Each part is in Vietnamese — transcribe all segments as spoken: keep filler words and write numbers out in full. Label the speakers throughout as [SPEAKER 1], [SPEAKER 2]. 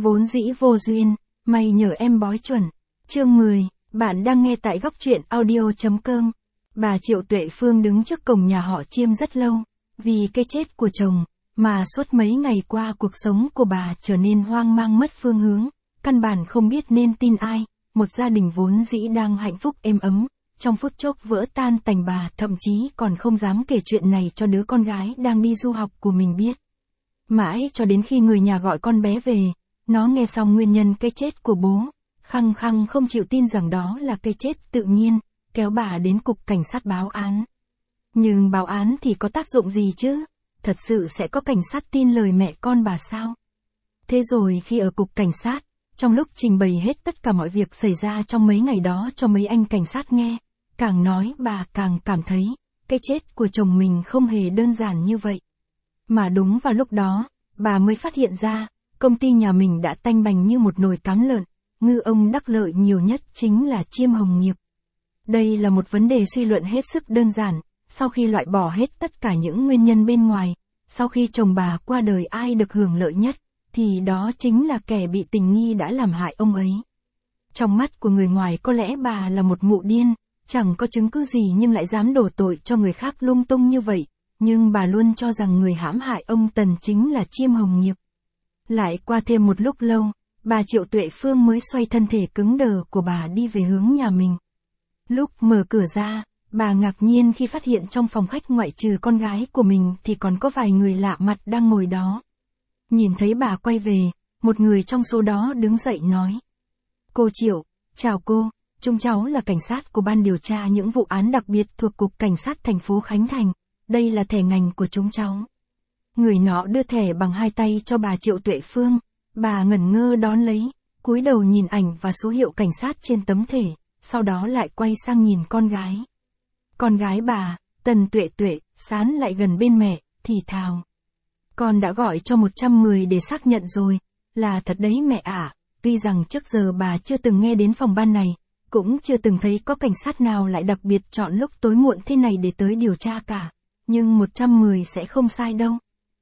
[SPEAKER 1] Vốn dĩ vô duyên, mày nhờ em bói chuẩn. Chương mười, bạn đang nghe tại góc truyện audio chấm com. Bà Triệu Tuệ Phương đứng trước cổng nhà họ Chiêm rất lâu, vì cái chết của chồng, mà suốt mấy ngày qua cuộc sống của bà trở nên hoang mang mất phương hướng, căn bản không biết nên tin ai, một gia đình vốn dĩ đang hạnh phúc êm ấm, trong phút chốc vỡ tan tành bà thậm chí còn không dám kể chuyện này cho đứa con gái đang đi du học của mình biết. Mãi cho đến khi người nhà gọi con bé về, nó nghe xong nguyên nhân cái chết của bố, khăng khăng không chịu tin rằng đó là cái chết tự nhiên, kéo bà đến cục cảnh sát báo án. Nhưng báo án thì có tác dụng gì chứ? Thật sự sẽ có cảnh sát tin lời mẹ con bà sao? Thế rồi khi ở cục cảnh sát, trong lúc trình bày hết tất cả mọi việc xảy ra trong mấy ngày đó cho mấy anh cảnh sát nghe, càng nói bà càng cảm thấy, cái chết của chồng mình không hề đơn giản như vậy. Mà đúng vào lúc đó, bà mới phát hiện ra, công ty nhà mình đã tanh bành như một nồi cám lợn, ngư ông đắc lợi nhiều nhất chính là Chiêm Hồng Nghiệp. Đây là một vấn đề suy luận hết sức đơn giản, sau khi loại bỏ hết tất cả những nguyên nhân bên ngoài, sau khi chồng bà qua đời ai được hưởng lợi nhất, thì đó chính là kẻ bị tình nghi đã làm hại ông ấy. Trong mắt của người ngoài có lẽ bà là một mụ điên, chẳng có chứng cứ gì nhưng lại dám đổ tội cho người khác lung tung như vậy, nhưng bà luôn cho rằng người hãm hại ông Tần chính là Chiêm Hồng Nghiệp. Lại qua thêm một lúc lâu, bà Triệu Tuệ Phương mới xoay thân thể cứng đờ của bà đi về hướng nhà mình. Lúc mở cửa ra, bà ngạc nhiên khi phát hiện trong phòng khách ngoại trừ con gái của mình thì còn có vài người lạ mặt đang ngồi đó. Nhìn thấy bà quay về, một người trong số đó đứng dậy nói. Cô Triệu, chào cô, chúng cháu là cảnh sát của ban điều tra những vụ án đặc biệt thuộc Cục Cảnh sát thành phố Khánh Thành, đây là thẻ ngành của chúng cháu. Người nọ đưa thẻ bằng hai tay cho bà Triệu Tuệ Phương, bà ngẩn ngơ đón lấy, cúi đầu nhìn ảnh và số hiệu cảnh sát trên tấm thẻ, sau đó lại quay sang nhìn con gái. Con gái bà, Tần Tuệ Tuệ, sán lại gần bên mẹ, thì thào. Con đã gọi cho một trăm mười để xác nhận rồi, là thật đấy mẹ ạ, tuy rằng trước giờ bà chưa từng nghe đến phòng ban này, cũng chưa từng thấy có cảnh sát nào lại đặc biệt chọn lúc tối muộn thế này để tới điều tra cả, nhưng một trăm mười sẽ không sai đâu.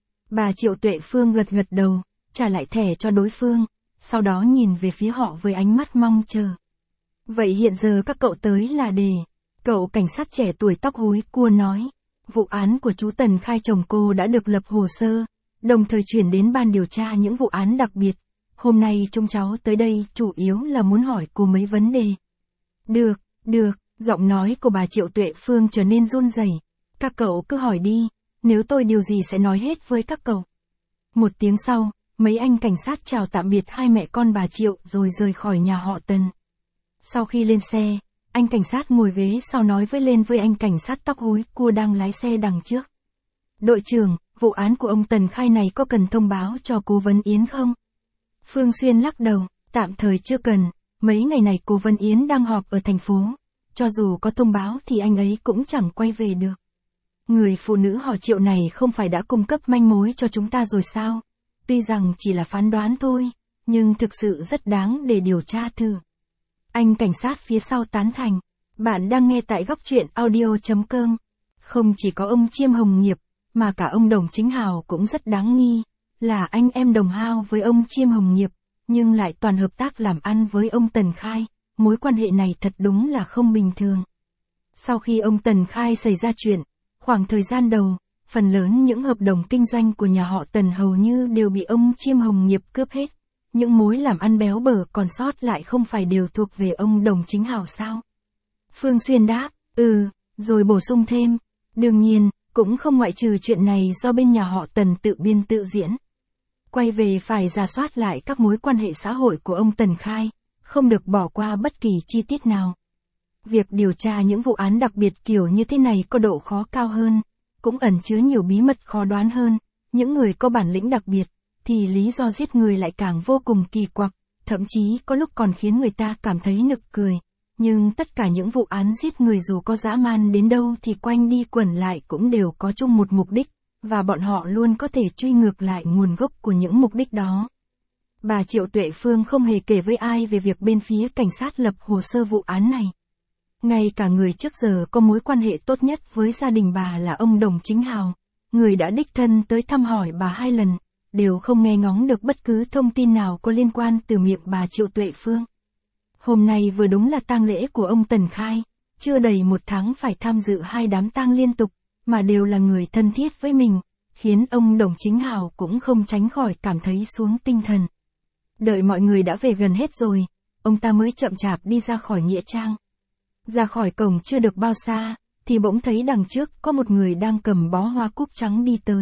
[SPEAKER 1] Bà Triệu Tuệ Phương gật gật đầu, trả lại thẻ cho đối phương, sau đó nhìn về phía họ với ánh mắt mong chờ. Vậy hiện giờ các cậu tới là để... Cậu cảnh sát trẻ tuổi tóc húi cua nói, vụ án của chú Tần Khai chồng cô đã được lập hồ sơ, đồng thời chuyển đến ban điều tra những vụ án đặc biệt. Hôm nay chúng cháu tới đây chủ yếu là muốn hỏi cô mấy vấn đề. Được, được, giọng nói của bà Triệu Tuệ Phương trở nên run rẩy. Các cậu cứ hỏi đi, nếu tôi điều gì sẽ nói hết với các cậu. Một tiếng sau, mấy anh cảnh sát chào tạm biệt hai mẹ con bà Triệu rồi rời khỏi nhà họ Tần. Sau khi lên xe, anh cảnh sát ngồi ghế sau nói với lên với anh cảnh sát tóc húi cua đang lái xe đằng trước. Đội trưởng, vụ án của ông Tần Khai này có cần thông báo cho cố vấn Yến không? Phương Xuyên lắc đầu, tạm thời chưa cần, mấy ngày này cố vấn Yến đang họp ở thành phố, cho dù có thông báo thì anh ấy cũng chẳng quay về được. Người phụ nữ họ Triệu này không phải đã cung cấp manh mối cho chúng ta rồi sao? Tuy rằng chỉ là phán đoán thôi, nhưng thực sự rất đáng để điều tra thử. Anh cảnh sát phía sau tán thành. Bạn đang nghe tại góc truyện audio chấm com. Không chỉ có ông Chiêm Hồng Nghiệp, mà cả ông Đồng Chính Hào cũng rất đáng nghi. Là anh em đồng hao với ông Chiêm Hồng Nghiệp, nhưng lại toàn hợp tác làm ăn với ông Tần Khai. Mối quan hệ này thật đúng là không bình thường. Sau khi ông Tần Khai xảy ra chuyện, khoảng thời gian đầu, phần lớn những hợp đồng kinh doanh của nhà họ Tần hầu như đều bị ông Chiêm Hồng Nghiệp cướp hết. Những mối làm ăn béo bở còn sót lại không phải đều thuộc về ông Đồng Chính Hào sao? Phương Xuyên đáp, ừ, rồi bổ sung thêm. Đương nhiên, cũng không ngoại trừ chuyện này do bên nhà họ Tần tự biên tự diễn. Quay về phải rà soát lại các mối quan hệ xã hội của ông Tần Khai, không được bỏ qua bất kỳ chi tiết nào. Việc điều tra những vụ án đặc biệt kiểu như thế này có độ khó cao hơn, cũng ẩn chứa nhiều bí mật khó đoán hơn. Những người có bản lĩnh đặc biệt, thì lý do giết người lại càng vô cùng kỳ quặc, thậm chí có lúc còn khiến người ta cảm thấy nực cười. Nhưng tất cả những vụ án giết người dù có dã man đến đâu thì quanh đi quẩn lại cũng đều có chung một mục đích, và bọn họ luôn có thể truy ngược lại nguồn gốc của những mục đích đó. Bà Triệu Tuệ Phương không hề kể với ai về việc bên phía cảnh sát lập hồ sơ vụ án này. Ngay cả người trước giờ có mối quan hệ tốt nhất với gia đình bà là ông Đồng Chính Hào, người đã đích thân tới thăm hỏi bà hai lần, đều không nghe ngóng được bất cứ thông tin nào có liên quan từ miệng bà Triệu Tuệ Phương. Hôm nay vừa đúng là tang lễ của ông Tần Khai, chưa đầy một tháng phải tham dự hai đám tang liên tục, mà đều là người thân thiết với mình, khiến ông Đồng Chính Hào cũng không tránh khỏi cảm thấy xuống tinh thần. Đợi mọi người đã về gần hết rồi, ông ta mới chậm chạp đi ra khỏi nghĩa trang. Ra khỏi cổng chưa được bao xa, thì bỗng thấy đằng trước có một người đang cầm bó hoa cúc trắng đi tới.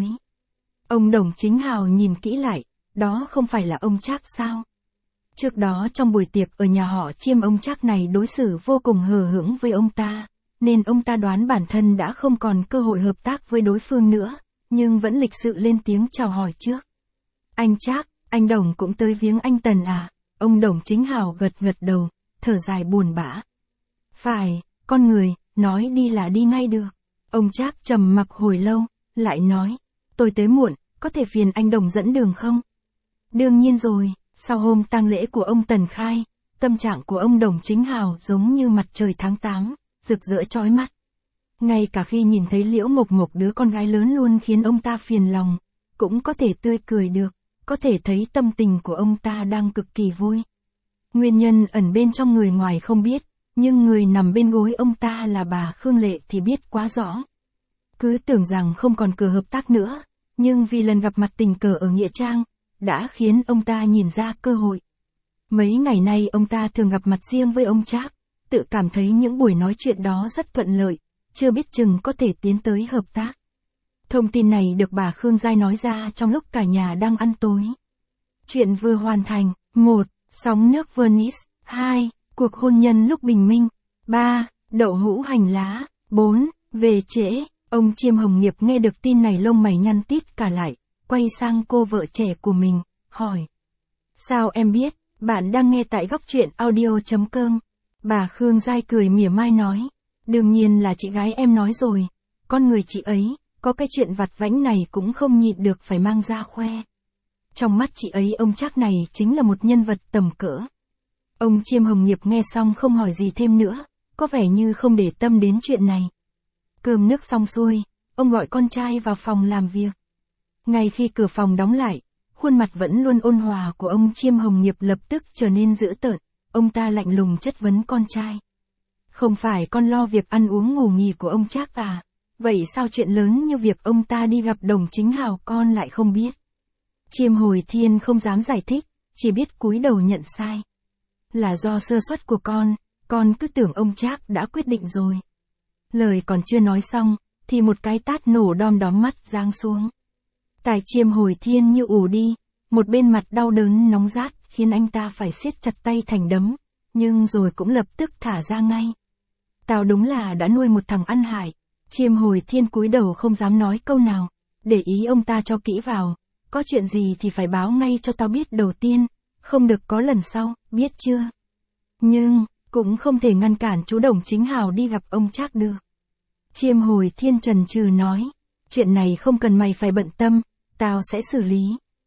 [SPEAKER 1] Ông Đồng Chính Hào nhìn kỹ lại, đó không phải là ông Trác sao? Trước đó trong buổi tiệc ở nhà họ Chiêm, ông Trác này đối xử vô cùng hờ hững với ông ta, nên ông ta đoán bản thân đã không còn cơ hội hợp tác với đối phương nữa, nhưng vẫn lịch sự lên tiếng chào hỏi trước. Anh Trác, anh Đồng cũng tới viếng anh Tần à? Ông Đồng Chính Hào gật gật đầu, thở dài buồn bã. Phải, con người, nói đi là đi ngay được. Ông Trác trầm mặc hồi lâu, lại nói, tôi tới muộn, có thể phiền anh Đồng dẫn đường không? Đương nhiên rồi, sau hôm tang lễ của ông Tần Khai, tâm trạng của ông Đồng Chính Hào giống như mặt trời tháng tám, rực rỡ chói mắt. Ngay cả khi nhìn thấy Liễu Mộc Mộc, đứa con gái lớn luôn khiến ông ta phiền lòng, cũng có thể tươi cười được, có thể thấy tâm tình của ông ta đang cực kỳ vui. Nguyên nhân ẩn bên trong người ngoài không biết, nhưng người nằm bên gối ông ta là bà Khương Lệ thì biết quá rõ. Cứ tưởng rằng không còn cờ hợp tác nữa, nhưng vì lần gặp mặt tình cờ ở nghĩa trang, đã khiến ông ta nhìn ra cơ hội. Mấy ngày nay ông ta thường gặp mặt riêng với ông Trác, tự cảm thấy những buổi nói chuyện đó rất thuận lợi, chưa biết chừng có thể tiến tới hợp tác. Thông tin này được bà Khương Giai nói ra trong lúc cả nhà đang ăn tối. Chuyện vừa hoàn thành. một. Sóng nước Venice. hai. Cuộc hôn nhân lúc bình minh. ba. Đậu hũ hành lá. bốn. Về trễ. Ông Chiêm Hồng Nghiệp nghe được tin này lông mày nhăn tít cả lại, quay sang cô vợ trẻ của mình, hỏi. Sao em biết? Bạn đang nghe tại góc truyện audio chấm com. Bà Khương Giai cười mỉa mai nói. Đương nhiên là chị gái em nói rồi. Con người chị ấy, có cái chuyện vặt vãnh này cũng không nhịn được phải mang ra khoe. Trong mắt chị ấy ông Trác này chính là một nhân vật tầm cỡ. Ông Chiêm Hồng Nghiệp nghe xong không hỏi gì thêm nữa, có vẻ như không để tâm đến chuyện này. Cơm nước xong xuôi, ông gọi con trai vào phòng làm việc. Ngay khi cửa phòng đóng lại, khuôn mặt vẫn luôn ôn hòa của ông Chiêm Hồng Nghiệp lập tức trở nên dữ tợn, ông ta lạnh lùng chất vấn con trai. Không phải con lo việc ăn uống ngủ nghỉ của ông Trác à? Vậy sao chuyện lớn như việc ông ta đi gặp Đồng Chính Hào con lại không biết? Chiêm Hồi Thiên không dám giải thích, chỉ biết cúi đầu nhận sai. Là do sơ suất của con, con cứ tưởng ông Trác đã quyết định rồi. Lời còn chưa nói xong, thì một cái tát nổ đom đóm mắt giáng xuống. Tai Chiêm Hồi Thiên như ù đi, một bên mặt đau đớn nóng rát khiến anh ta phải siết chặt tay thành đấm, nhưng rồi cũng lập tức thả ra ngay. Tao đúng là đã nuôi một thằng ăn hại. Chiêm Hồi Thiên cúi đầu không dám nói câu nào, để ý ông ta cho kỹ vào, có chuyện gì thì phải báo ngay cho tao biết đầu tiên, không được có lần sau, biết chưa? Nhưng, cũng không thể ngăn cản chú Đồng Chính Hào đi gặp ông Trác được. Chiêm Hồi Thiên chần chừ nói, chuyện này không cần mày phải bận tâm, tao sẽ xử lý.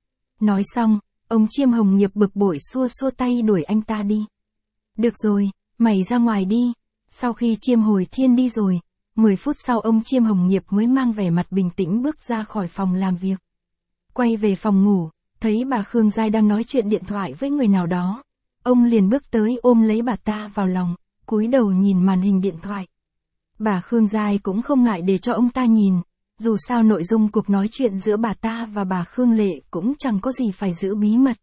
[SPEAKER 1] Nói xong, ông Chiêm Hồng Nghiệp bực bội xua xua tay đuổi anh ta đi. Được rồi, mày ra ngoài đi. Sau khi Chiêm Hồi Thiên đi rồi, mười phút sau ông Chiêm Hồng Nghiệp mới mang vẻ mặt bình tĩnh bước ra khỏi phòng làm việc. Quay về phòng ngủ, thấy bà Khương Giai đang nói chuyện điện thoại với người nào đó. Ông liền bước tới ôm lấy bà ta vào lòng, cúi đầu nhìn màn hình điện thoại. Bà Khương Giai cũng không ngại để cho ông ta nhìn, dù sao nội dung cuộc nói chuyện giữa bà ta và bà Khương Lệ cũng chẳng có gì phải giữ bí mật.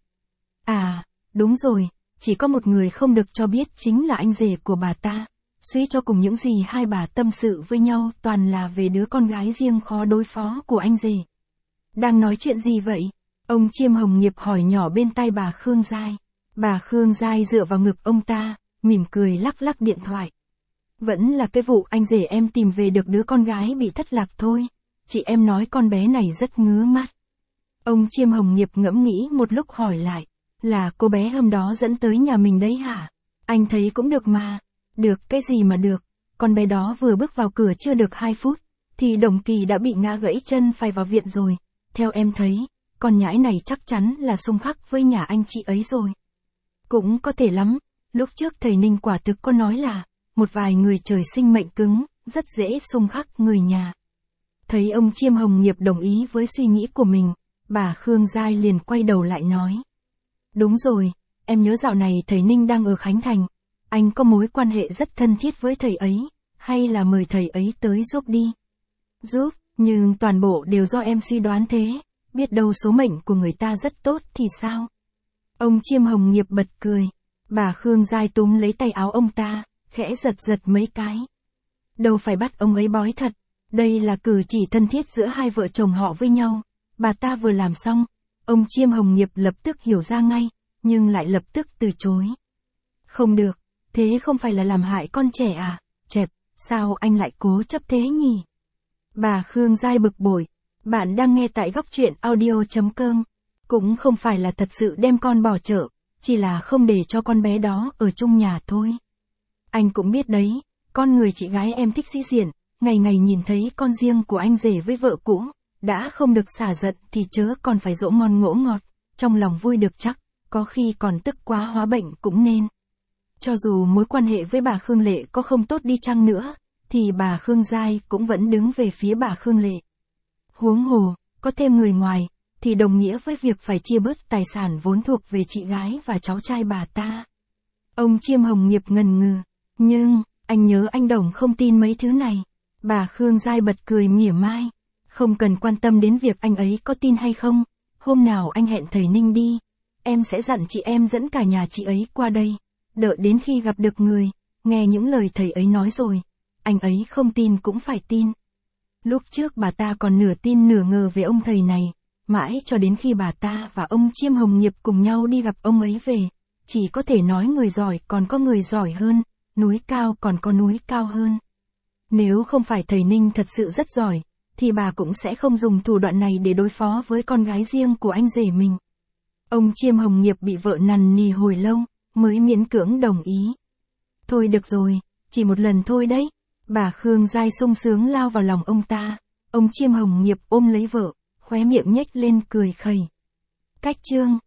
[SPEAKER 1] À, đúng rồi, chỉ có một người không được cho biết chính là anh rể của bà ta. Suy cho cùng những gì hai bà tâm sự với nhau toàn là về đứa con gái riêng khó đối phó của anh rể. Đang nói chuyện gì vậy? Ông Chiêm Hồng Nghiệp hỏi nhỏ bên tai bà Khương Giai. Bà Khương Giai dựa vào ngực ông ta, mỉm cười lắc lắc điện thoại. Vẫn là cái vụ anh rể em tìm về được đứa con gái bị thất lạc thôi. Chị em nói con bé này rất ngứa mắt. Ông Chiêm Hồng Nghiệp ngẫm nghĩ một lúc hỏi lại. Là cô bé hôm đó dẫn tới nhà mình đấy hả? Anh thấy cũng được mà. Được cái gì mà được, con bé đó vừa bước vào cửa chưa được hai phút, thì Đồng Kỳ đã bị ngã gãy chân phải vào viện rồi. Theo em thấy, con nhãi này chắc chắn là xung khắc với nhà anh chị ấy rồi. Cũng có thể lắm, lúc trước thầy Ninh quả thực có nói là, một vài người trời sinh mệnh cứng, rất dễ xung khắc người nhà. Thấy ông Chiêm Hồng Nghiệp đồng ý với suy nghĩ của mình, bà Khương Giai liền quay đầu lại nói. Đúng rồi, em nhớ dạo này thầy Ninh đang ở Khánh Thành, anh có mối quan hệ rất thân thiết với thầy ấy, hay là mời thầy ấy tới giúp đi. Giúp, nhưng toàn bộ đều do em suy đoán thế, biết đâu số mệnh của người ta rất tốt thì sao? Ông Chiêm Hồng Nghiệp bật cười, bà Khương Giai túm lấy tay áo ông ta, khẽ giật giật mấy cái. Đâu phải bắt ông ấy bói thật, đây là cử chỉ thân thiết giữa hai vợ chồng họ với nhau, bà ta vừa làm xong, ông Chiêm Hồng Nghiệp lập tức hiểu ra ngay, nhưng lại lập tức từ chối. Không được, thế không phải là làm hại con trẻ à, chẹp, sao anh lại cố chấp thế nhỉ? Bà Khương Giai bực bội, bạn đang nghe tại góc truyện audio chấm com, cũng không phải là thật sự đem con bỏ chợ, chỉ là không để cho con bé đó ở chung nhà thôi. Anh cũng biết đấy, con người chị gái em thích sĩ diện, ngày ngày nhìn thấy con riêng của anh rể với vợ cũ, đã không được xả giận thì chớ còn phải dỗ ngon ngỗ ngọt, trong lòng vui được chắc, có khi còn tức quá hóa bệnh cũng nên. Cho dù mối quan hệ với bà Khương Lệ có không tốt đi chăng nữa, thì bà Khương Giai cũng vẫn đứng về phía bà Khương Lệ. Huống hồ, có thêm người ngoài, thì đồng nghĩa với việc phải chia bớt tài sản vốn thuộc về chị gái và cháu trai bà ta. Ông Chiêm Hồng Nghiệp ngần ngừ, nhưng, anh nhớ anh Đồng không tin mấy thứ này. Bà Khương Giai bật cười mỉa mai, không cần quan tâm đến việc anh ấy có tin hay không, hôm nào anh hẹn thầy Ninh đi, em sẽ dặn chị em dẫn cả nhà chị ấy qua đây, đợi đến khi gặp được người, nghe những lời thầy ấy nói rồi, anh ấy không tin cũng phải tin. Lúc trước bà ta còn nửa tin nửa ngờ về ông thầy này, mãi cho đến khi bà ta và ông Chiêm Hồng Nghiệp cùng nhau đi gặp ông ấy về, chỉ có thể nói người giỏi còn có người giỏi hơn, núi cao còn có núi cao hơn. Nếu không phải thầy Ninh thật sự rất giỏi, thì bà cũng sẽ không dùng thủ đoạn này để đối phó với con gái riêng của anh rể mình. Ông Chiêm Hồng Nghiệp bị vợ nằn nì hồi lâu, mới miễn cưỡng đồng ý. Thôi được rồi, chỉ một lần thôi đấy. Bà Khương Giai sung sướng lao vào lòng ông ta, ông Chiêm Hồng Nghiệp ôm lấy vợ, khóe miệng nhếch lên cười khẩy. Cách chương